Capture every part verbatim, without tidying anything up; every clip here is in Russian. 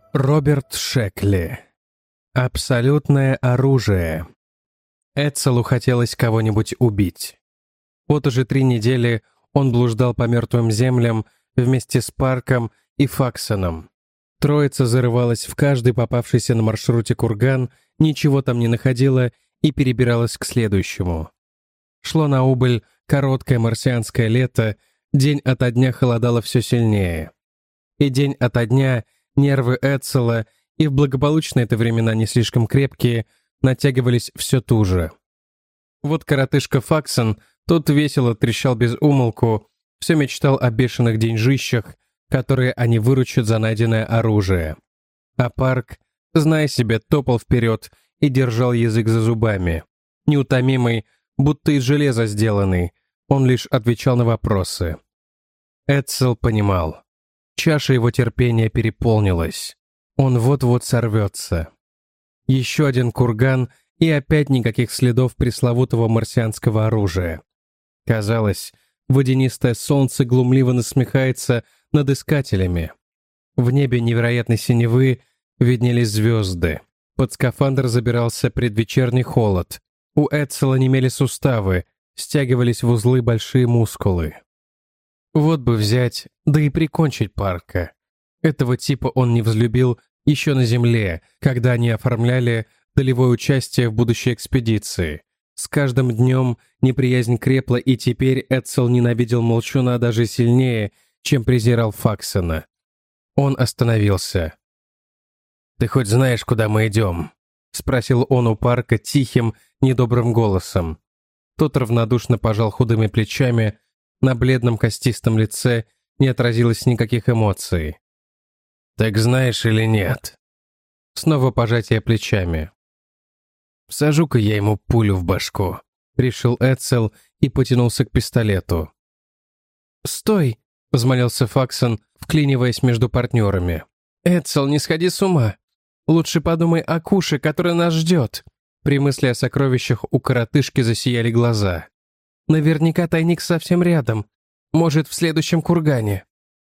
Роберт Шекли. Абсолютное оружие. Эдселу хотелось кого-нибудь убить. Вот уже три недели он блуждал по мертвым землям вместе с Парком и Факсоном. Троица зарывалась в каждый попавшийся на маршруте курган, ничего там не находила и перебиралась к следующему. Шло на убыль короткое марсианское лето, день ото дня холодало все сильнее. И день ото дня нервы Эдсела, и в благополучные это времена не слишком крепкие, натягивались все туже. Вот коротышка Факсон, тот весело трещал без умолку, все мечтал о бешеных деньжищах, которые они выручат за найденное оружие. А Парк, зная себе, топал вперед и держал язык за зубами. Неутомимый, будто из железа сделанный, он лишь отвечал на вопросы. Эдсел понимал. Чаша его терпения переполнилась. Он вот-вот сорвется. Еще один курган, и опять никаких следов пресловутого марсианского оружия. Казалось, водянистое солнце глумливо насмехается над искателями. В небе невероятной синевы виднелись звезды. Под скафандр забирался предвечерний холод. У Эдсела немели суставы, стягивались в узлы большие мускулы. Вот бы взять, да и прикончить Парка. Этого типа он не взлюбил еще на Земле, когда они оформляли долевое участие в будущей экспедиции. С каждым днем неприязнь крепла, и теперь Эдсел ненавидел Молчуна даже сильнее, чем презирал Факсона. Он остановился. «Ты хоть знаешь, куда мы идем?» — спросил он у Парка тихим, недобрым голосом. Тот равнодушно пожал худыми плечами, на бледном костистом лице не отразилось никаких эмоций. «Так знаешь или нет?» Снова пожатие плечами. «Всажу-ка я ему пулю в башку», — решил Эдсел и потянулся к пистолету. «Стой!» — взмолился Факсон, вклиниваясь между партнерами. «Эдсел, не сходи с ума. Лучше подумай о куше, который нас ждет». При мысли о сокровищах у коротышки засияли глаза. «Наверняка тайник совсем рядом. Может, в следующем кургане».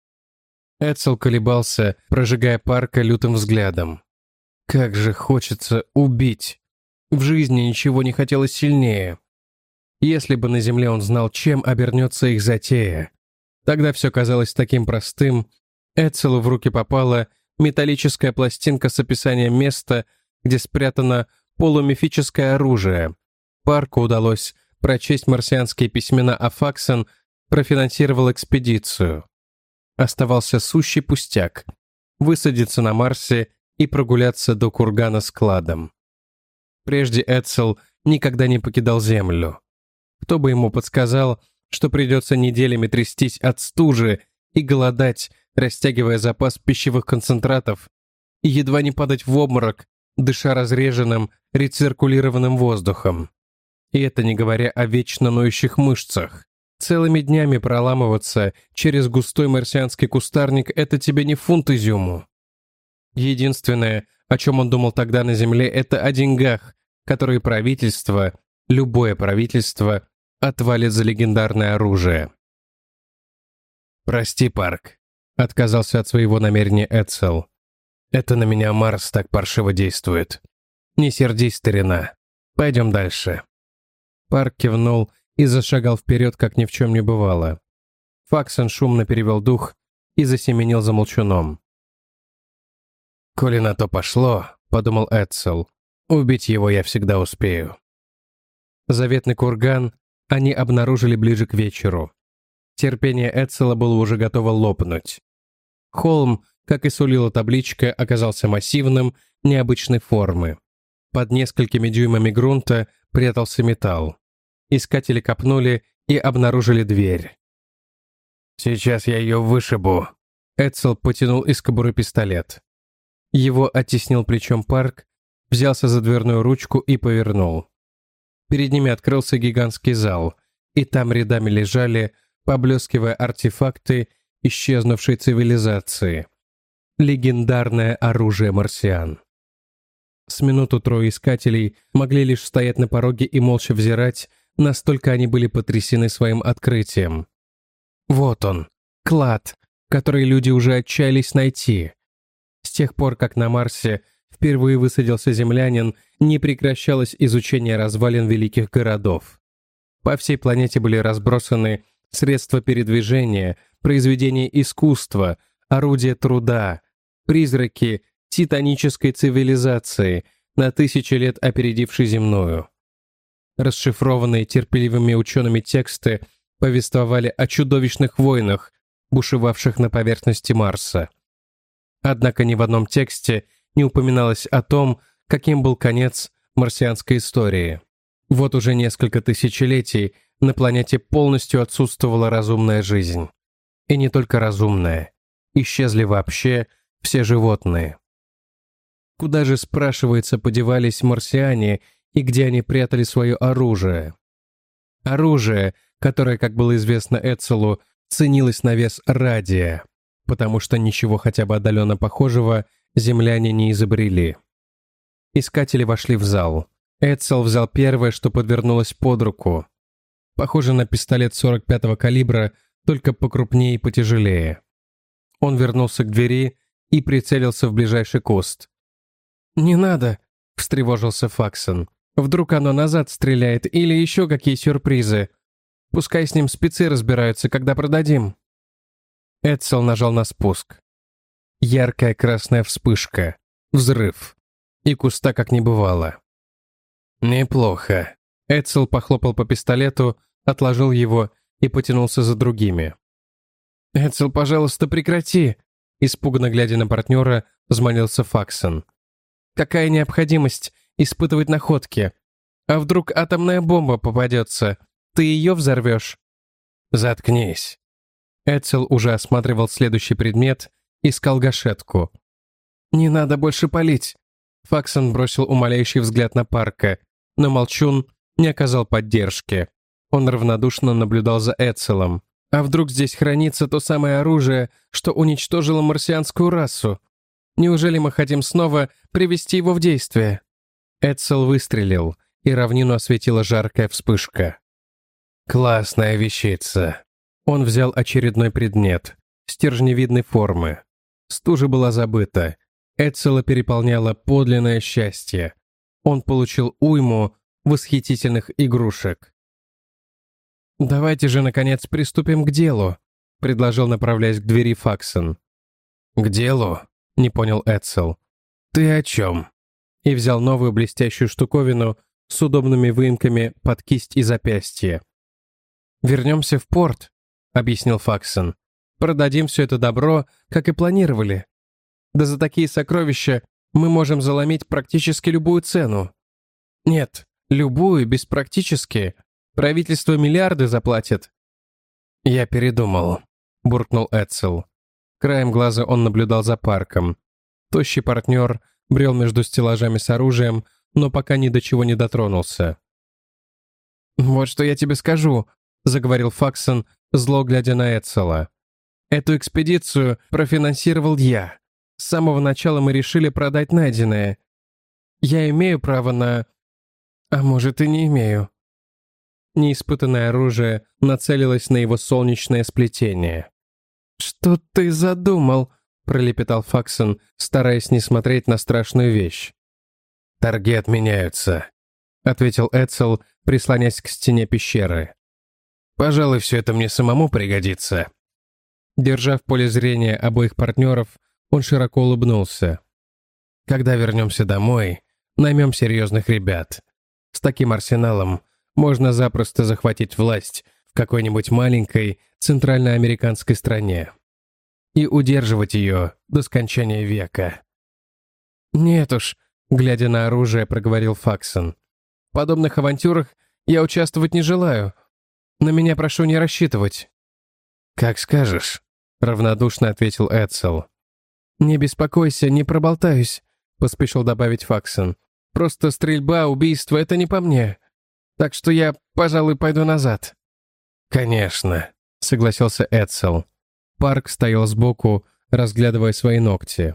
Эдсел колебался, прожигая Парка лютым взглядом. Как же хочется убить. В жизни ничего не хотелось сильнее. Если бы на земле он знал, чем обернется их затея. Тогда все казалось таким простым. Эдселу в руки попала металлическая пластинка с описанием места, где спрятано полумифическое оружие. Парку удалось прочесть марсианские письмена, а Факсон профинансировал экспедицию. Оставался сущий пустяк — высадиться на Марсе и прогуляться до кургана с кладом. Прежде Эдсел никогда не покидал Землю. Кто бы ему подсказал, что придется неделями трястись от стужи и голодать, растягивая запас пищевых концентратов, и едва не падать в обморок, дыша разреженным, рециркулированным воздухом. И это не говоря о вечно ноющих мышцах. Целыми днями проламываться через густой марсианский кустарник — это тебе не фунт изюму. Единственное, о чем он думал тогда на Земле, это о деньгах, которые правительство, любое правительство, отвалит за легендарное оружие. «Прости, Парк», — отказался от своего намерения Эдсел. «Это на меня Марс так паршиво действует. Не сердись, старина. Пойдем дальше». Парк кивнул и зашагал вперед, как ни в чем не бывало. Факсон шумно перевел дух и засеменил за Молчуном. «Коли на то пошло», — подумал Эдсел, — «убить его я всегда успею». Заветный курган они обнаружили ближе к вечеру. Терпение Эдсела было уже готово лопнуть. Холм, как и сулила табличка, оказался массивным, необычной формы. Под несколькими дюймами грунта прятался металл. Искатели копнули и обнаружили дверь. «Сейчас я ее вышибу». Эдсел потянул из кобуры пистолет. Его оттеснил плечом Парк, взялся за дверную ручку и повернул. Перед ними открылся гигантский зал, и там рядами лежали, поблескивая, артефакты исчезнувшей цивилизации. Легендарное оружие марсиан. С минуту трое искателей могли лишь стоять на пороге и молча взирать, настолько они были потрясены своим открытием. Вот он, клад, который люди уже отчаялись найти. С тех пор, как на Марсе впервые высадился землянин, не прекращалось изучение развалин великих городов. По всей планете были разбросаны средства передвижения, произведения искусства, орудия труда, призраки титанической цивилизации, на тысячи лет опередившей земную. Расшифрованные терпеливыми учеными тексты повествовали о чудовищных войнах, бушевавших на поверхности Марса. Однако ни в одном тексте не упоминалось о том, каким был конец марсианской истории. Вот уже несколько тысячелетий на планете полностью отсутствовала разумная жизнь. И не только разумная. Исчезли вообще все животные. Куда же, спрашивается, подевались марсиане и где они прятали свое оружие? Оружие, которое, как было известно Эцелу, ценилось на вес радия, потому что ничего хотя бы отдаленно похожего земляне не изобрели. Искатели вошли в зал. Эцел взял первое, что подвернулось под руку. Похоже на пистолет сорок пятого калибра, только покрупнее и потяжелее. Он вернулся к двери и прицелился в ближайший куст. «Не надо», — встревожился Факсон. «Вдруг оно назад стреляет или еще какие сюрпризы. Пускай с ним спецы разбираются, когда продадим». Эцел нажал на спуск. Яркая красная вспышка. Взрыв. И куста как не бывало. «Неплохо». Эцел похлопал по пистолету, отложил его и потянулся за другими. «Эцел, пожалуйста, прекрати!» Испуганно глядя на партнера, взмолился Факсон. «Какая необходимость испытывать находки? А вдруг атомная бомба попадется? Ты ее взорвешь?» «Заткнись». Эцел уже осматривал следующий предмет, искал гашетку. «Не надо больше палить!» Факсон бросил умоляющий взгляд на Парка, но Молчун не оказал поддержки. Он равнодушно наблюдал за Эцелом. «А вдруг здесь хранится то самое оружие, что уничтожило марсианскую расу? Неужели мы хотим снова привести его в действие?» Эцел выстрелил, и равнину осветила жаркая вспышка. «Классная вещица». Он взял очередной предмет, стержневидной формы. Стужа была забыта. Эцела переполняло подлинное счастье. Он получил уйму восхитительных игрушек. «Давайте же, наконец, приступим к делу», — предложил, направляясь к двери Факсон. «К делу?» — не понял Эцел. «Ты о чем?» И взял новую блестящую штуковину с удобными выемками под кисть и запястье. «Вернемся в порт», — объяснил Факсон. «Продадим все это добро, как и планировали. Да за такие сокровища мы можем заломить практически любую цену. Нет, любую, без практически. Правительство миллиарды заплатит». «Я передумал», — буркнул Эцел. Краем глаза он наблюдал за Парком. Тощий партнер брел между стеллажами с оружием, но пока ни до чего не дотронулся. «Вот что я тебе скажу», — заговорил Факсон, зло глядя на Эцела. «Эту экспедицию профинансировал я. С самого начала мы решили продать найденное. Я имею право на... А может, и не имею». Неиспытанное оружие нацелилось на его солнечное сплетение. «Что ты задумал?» — пролепетал Факсон, стараясь не смотреть на страшную вещь. «Торги отменяются», — ответил Эцел, прислонясь к стене пещеры. «Пожалуй, все это мне самому пригодится». Держа в поле зрения обоих партнеров, он широко улыбнулся. «Когда вернемся домой, наймем серьезных ребят. С таким арсеналом можно запросто захватить власть в какой-нибудь маленькой центральноамериканской стране и удерживать ее до скончания века». «Нет уж», — глядя на оружие, проговорил Факсон. «В подобных авантюрах я участвовать не желаю. На меня прошу не рассчитывать». «Как скажешь», — равнодушно ответил Эцел. «Не беспокойся, не проболтаюсь», — поспешил добавить Факсон. «Просто стрельба, убийство — это не по мне. Так что я, пожалуй, пойду назад». «Конечно», — согласился Эцел. Парк стоял сбоку, разглядывая свои ногти.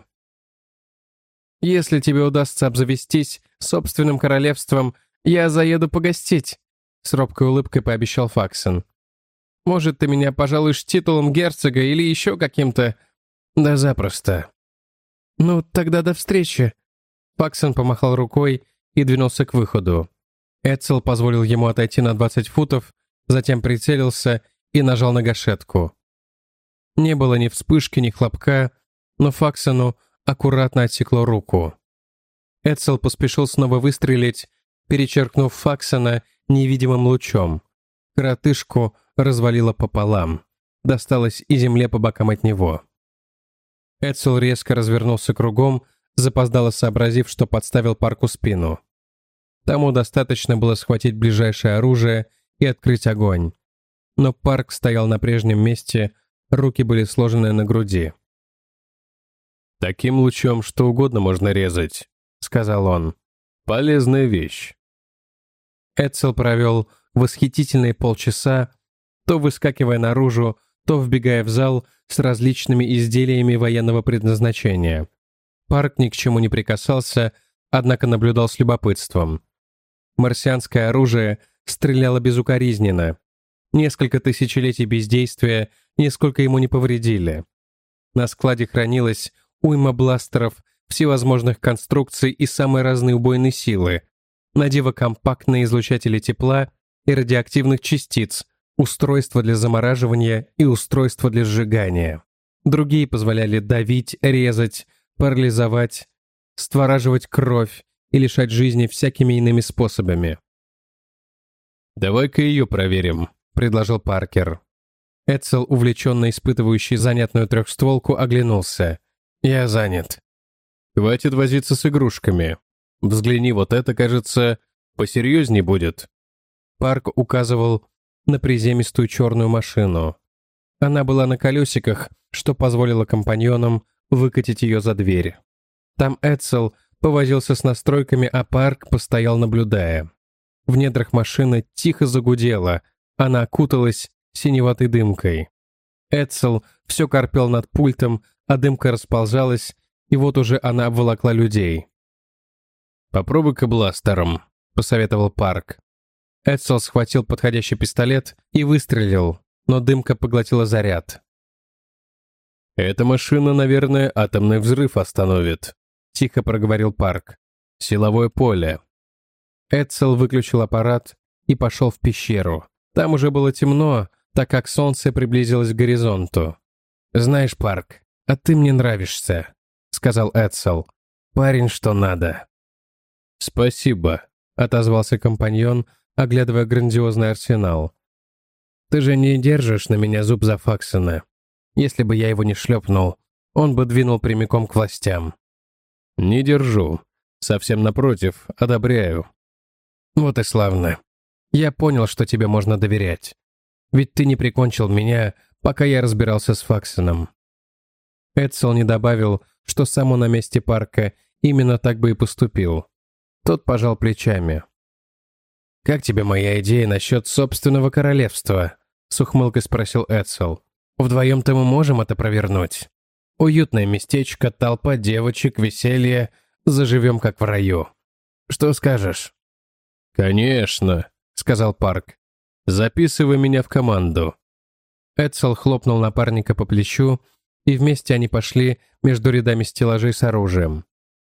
«Если тебе удастся обзавестись собственным королевством, я заеду погостить», — с робкой улыбкой пообещал Факсон. «Может, ты меня пожалуешь титулом герцога или еще каким-то...» «Да запросто». «Ну, тогда до встречи». Факсон помахал рукой и двинулся к выходу. Эдсел позволил ему отойти на двадцать футов, затем прицелился и нажал на гашетку. Не было ни вспышки, ни хлопка, но Факсону аккуратно отсекло руку. Эдсел поспешил снова выстрелить, перечеркнув Факсона невидимым лучом. Коротышку развалило пополам. Досталось и земле по бокам от него. Эдсел резко развернулся кругом, запоздало сообразив, что подставил Парку спину. Тому достаточно было схватить ближайшее оружие и открыть огонь. Но Парк стоял на прежнем месте, руки были сложены на груди. «Таким лучом что угодно можно резать», — сказал он. «Полезная вещь». Эдсел провел восхитительные полчаса, то выскакивая наружу, то вбегая в зал с различными изделиями военного предназначения. Парк ни к чему не прикасался, однако наблюдал с любопытством. Марсианское оружие стреляло безукоризненно. Несколько тысячелетий бездействия нисколько ему не повредили. На складе хранилось уйма бластеров, всевозможных конструкций и самой разной убойной силы, на диво компактные излучатели тепла и радиоактивных частиц, устройства для замораживания и устройства для сжигания. Другие позволяли давить, резать, парализовать, створаживать кровь и лишать жизни всякими иными способами. «Давай-ка ее проверим», — предложил Паркер. Эдсел, увлеченно испытывающий занятную трехстволку, оглянулся. «Я занят». «Хватит возиться с игрушками. Взгляни, вот это, кажется, посерьезней будет». Парк указывал на приземистую черную машину. Она была на колесиках, что позволило компаньонам выкатить ее за дверь. Там Эдсел повозился с настройками, а Парк постоял, наблюдая. В недрах машины тихо загудело, она окуталась синеватой дымкой. Эдсел все корпел над пультом, а дымка расползалась, и вот уже она обволокла людей. «Попробуй-ка бластером», — посоветовал Парк. Эдсел схватил подходящий пистолет и выстрелил, но дымка поглотила заряд. «Эта машина, наверное, атомный взрыв остановит», — тихо проговорил Парк. «Силовое поле». Эдсел выключил аппарат и пошел в пещеру. Там уже было темно, так как солнце приблизилось к горизонту. «Знаешь, Парк, а ты мне нравишься», — сказал Эдсел. «Парень, что надо». «Спасибо», — отозвался компаньон, оглядывая грандиозный арсенал. «Ты же не держишь на меня зуб за Факсона. Если бы я его не шлепнул, он бы двинул прямиком к властям». «Не держу. Совсем напротив, одобряю». «Вот и славно. Я понял, что тебе можно доверять. Ведь ты не прикончил меня, пока я разбирался с Факсоном». Эдсел не добавил, что сам он на месте Парка именно так бы и поступил. Тот пожал плечами. «Как тебе моя идея насчет собственного королевства?» — с ухмылкой спросил Эдсел. «Вдвоем-то мы можем это провернуть. Уютное местечко, толпа девочек, веселье, заживем как в раю. Что скажешь?» «Конечно», — сказал Парк. «Записывай меня в команду». Эдсел хлопнул напарника по плечу, и вместе они пошли между рядами стеллажей с оружием.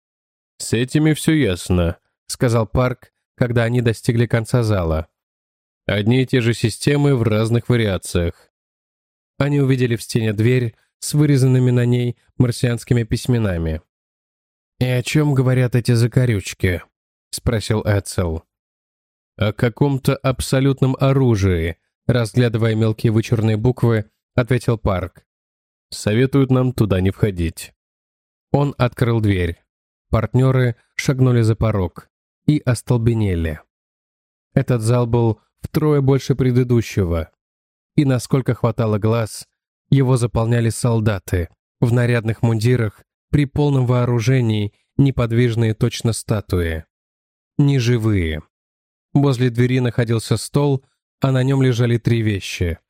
«С этими все ясно», — сказал Парк, когда они достигли конца зала. «Одни и те же системы в разных вариациях». Они увидели в стене дверь с вырезанными на ней марсианскими письменами. «И о чем говорят эти закорючки?» — спросил Эдсел. «О каком-то абсолютном оружии», — разглядывая мелкие вычурные буквы, ответил Парк. «Советуют нам туда не входить». Он открыл дверь. Партнеры шагнули за порог и остолбенели. Этот зал был втрое больше предыдущего, и, насколько хватало глаз, его заполняли солдаты в нарядных мундирах, при полном вооружении, неподвижные точно статуи. Неживые. Возле двери находился стол, а на нем лежали три вещи.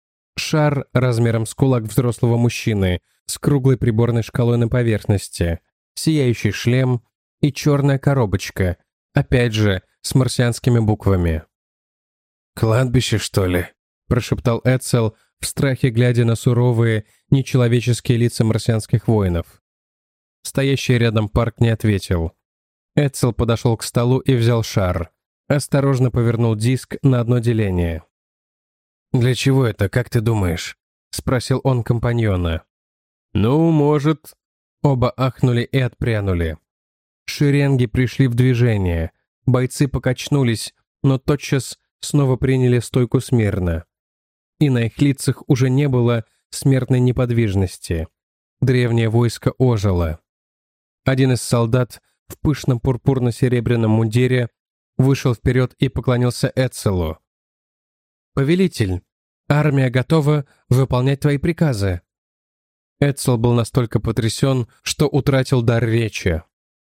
Шар размером с кулак взрослого мужчины с круглой приборной шкалой на поверхности, сияющий шлем и черная коробочка, опять же, с марсианскими буквами. «Кладбище, что ли?» — прошептал Эдсел, в страхе глядя на суровые, нечеловеческие лица марсианских воинов. Стоящий рядом Парк не ответил. Эдсел подошел к столу и взял шар. Осторожно повернул диск на одно деление. «Для чего это, как ты думаешь?» — спросил он компаньона. «Ну, может...» Оба ахнули и отпрянули. Шеренги пришли в движение. Бойцы покачнулись, но тотчас снова приняли стойку смирно. И на их лицах уже не было смертной неподвижности. Древнее войско ожило. Один из солдат в пышном пурпурно-серебряном мундире вышел вперед и поклонился Эдселу. «Повелитель, армия готова выполнять твои приказы». Эдсел был настолько потрясен, что утратил дар речи.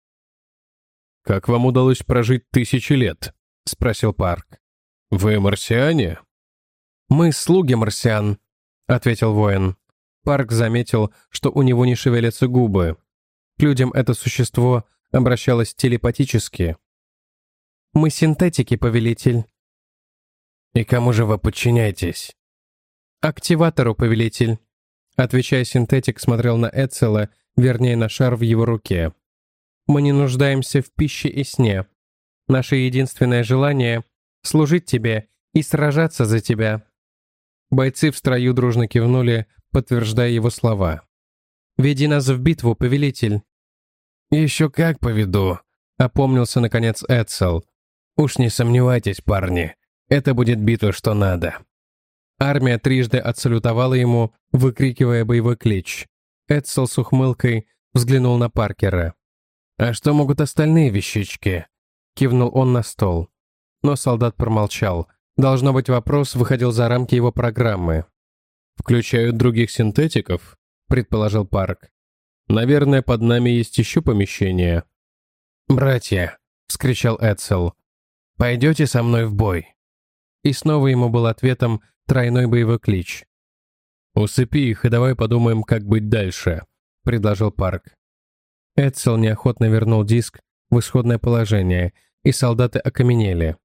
«Как вам удалось прожить тысячи лет?» — спросил Парк. «Вы марсиане?» «Мы слуги марсиан», — ответил воин. Парк заметил, что у него не шевелятся губы. К людям это существо обращалось телепатически. «Мы синтетики, повелитель». «И кому же вы подчиняетесь?» «Активатору, повелитель». Отвечая, синтетик смотрел на Эдсела, вернее, на шар в его руке. «Мы не нуждаемся в пище и сне. Наше единственное желание — служить тебе и сражаться за тебя». Бойцы в строю дружно кивнули, подтверждая его слова. «Веди нас в битву, повелитель». «Еще как поведу», — опомнился, наконец, Эдсел. «Уж не сомневайтесь, парни, это будет битва, что надо». Армия трижды отсалютовала ему, выкрикивая боевой клич. Эдсел с ухмылкой взглянул на Паркера. «А что могут остальные вещички?» — кивнул он на стол. Но солдат промолчал. Должно быть, вопрос выходил за рамки его программы. «Включают других синтетиков?» — предположил Парк. «Наверное, под нами есть еще помещение». «Братья!» — вскричал Эдсел. «Пойдете со мной в бой?» И снова ему был ответом тройной боевой клич. «Усыпи их и давай подумаем, как быть дальше», — предложил Парк. Эдсел неохотно вернул диск в исходное положение, и солдаты окаменели.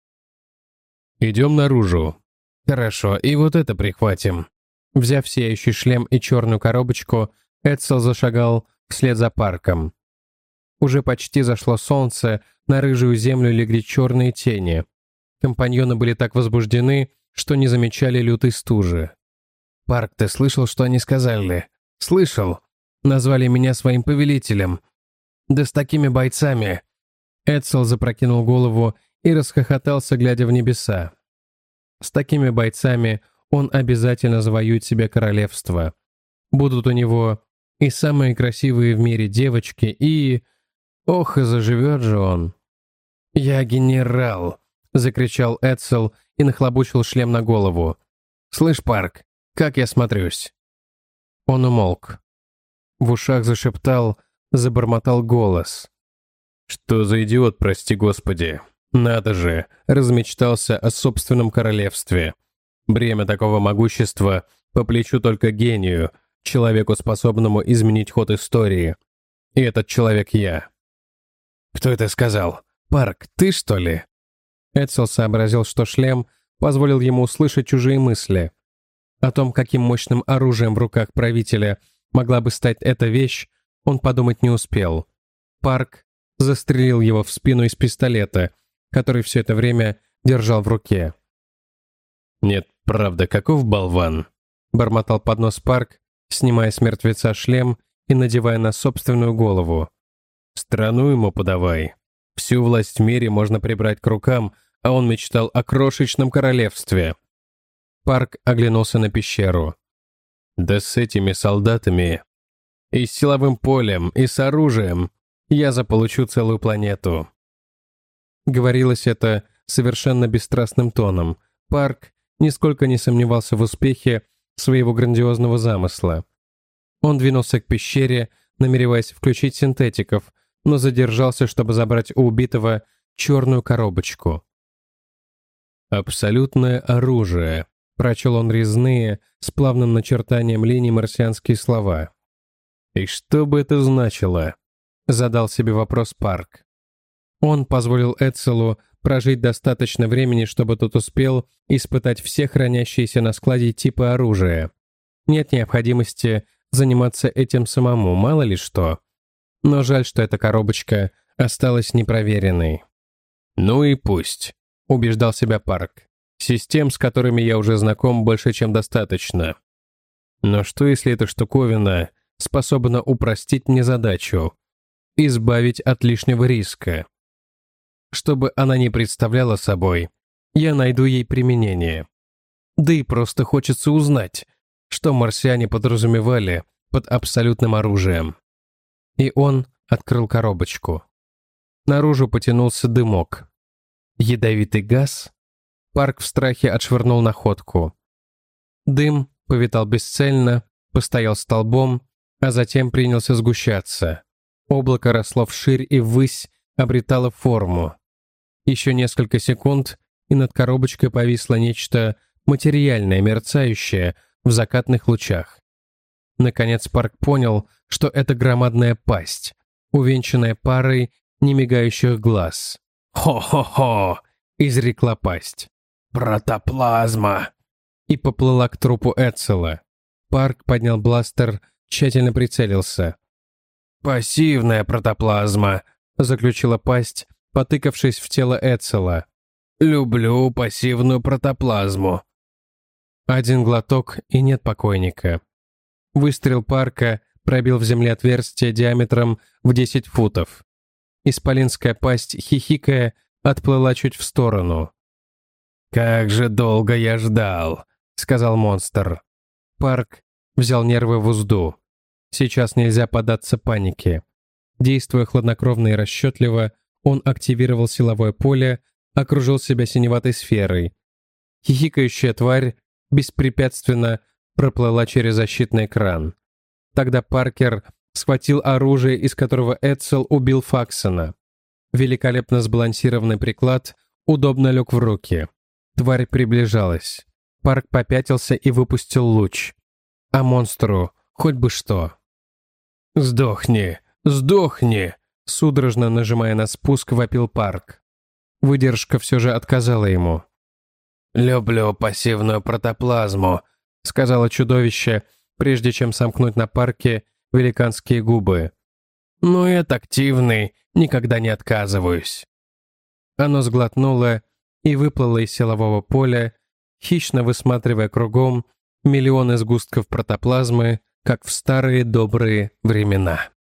«Идем наружу». «Хорошо, и вот это прихватим». Взяв сияющий шлем и черную коробочку, Эдсел зашагал вслед за Парком. Уже почти зашло солнце, на рыжую землю легли черные тени. Компаньоны были так возбуждены, что не замечали лютой стужи. «Парк, ты слышал, что они сказали?» «Слышал. Назвали меня своим повелителем. Да с такими бойцами...» Эдсел запрокинул голову и расхохотался, глядя в небеса. «С такими бойцами он обязательно завоюет себе королевство. Будут у него и самые красивые в мире девочки, и... Ох, и заживет же он!» «Я генерал!» — закричал Эдсел и нахлобучил шлем на голову. «Слышь, Парк, как я смотрюсь?» Он умолк. В ушах зашептал, забормотал голос. «Что за идиот, прости господи? Надо же, размечтался о собственном королевстве. Бремя такого могущества по плечу только гению, человеку, способному изменить ход истории. И этот человек я». «Кто это сказал? Парк, ты что ли?» Эдсел сообразил, что шлем позволил ему услышать чужие мысли. О том, каким мощным оружием в руках правителя могла бы стать эта вещь, он подумать не успел. Парк застрелил его в спину из пистолета, который все это время держал в руке. «Нет, правда, каков болван!» — бормотал под нос Парк, снимая с мертвеца шлем и надевая на собственную голову. «Страну ему подавай. Всю власть в мире можно прибрать к рукам, а он мечтал о крошечном королевстве». Парк оглянулся на пещеру. «Да с этими солдатами, и с силовым полем, и с оружием я заполучу целую планету». Говорилось это совершенно бесстрастным тоном. Парк нисколько не сомневался в успехе своего грандиозного замысла. Он двинулся к пещере, намереваясь включить синтетиков, но задержался, чтобы забрать у убитого черную коробочку. «Абсолютное оружие», — прочел он резные, с плавным начертанием линий марсианские слова. «И что бы это значило?» — задал себе вопрос Парк. Он позволил Эдселу прожить достаточно времени, чтобы тот успел испытать все хранящиеся на складе типы оружия. Нет необходимости заниматься этим самому, мало ли что. Но жаль, что эта коробочка осталась непроверенной. «Ну и пусть», — убеждал себя Парк. «Систем, с которыми я уже знаком, больше, чем достаточно. Но что, если эта штуковина способна упростить мне задачу, избавить от лишнего риска? Чтобы она не представляла собой, я найду ей применение. Да и просто хочется узнать, что марсиане подразумевали под абсолютным оружием». И он открыл коробочку. Наружу потянулся дымок. Ядовитый газ? Парк в страхе отшвырнул находку. Дым повитал бесцельно, постоял столбом, а затем принялся сгущаться. Облако росло вширь и ввысь, обретало форму. Еще несколько секунд, и над коробочкой повисло нечто материальное, мерцающее в закатных лучах. Наконец Парк понял, что это громадная пасть, увенчанная парой немигающих глаз. «Хо-хо-хо!» — изрекла пасть. «Протоплазма!» И поплыла к трупу Эцела. Парк поднял бластер, тщательно прицелился. «Пассивная протоплазма», — заключила пасть, потыкавшись в тело Эцела. «Люблю пассивную протоплазму». Один глоток, и нет покойника. Выстрел Парка пробил в земле отверстие диаметром в десять футов. Исполинская пасть, хихикая, отплыла чуть в сторону. «Как же долго я ждал», — сказал монстр. Парк взял нервы в узду. Сейчас нельзя поддаться панике. Действуя хладнокровно и расчетливо, он активировал силовое поле, окружил себя синеватой сферой. Хихикающая тварь беспрепятственно проплыла через защитный экран. Тогда Паркер схватил оружие, из которого Эцел убил Факсона. Великолепно сбалансированный приклад удобно лег в руки. Тварь приближалась. Парк попятился и выпустил луч. А монстру хоть бы что. «Сдохни! Сдохни!» Судорожно нажимая на спуск, вопил Парк. Выдержка все же отказала ему. «Люблю пассивную протоплазму», — сказала чудовище, прежде чем сомкнуть на Парке великанские губы. «Но и от активной никогда не отказываюсь». Оно сглотнуло и выплыло из силового поля, хищно высматривая кругом миллионы сгустков протоплазмы, как в старые добрые времена.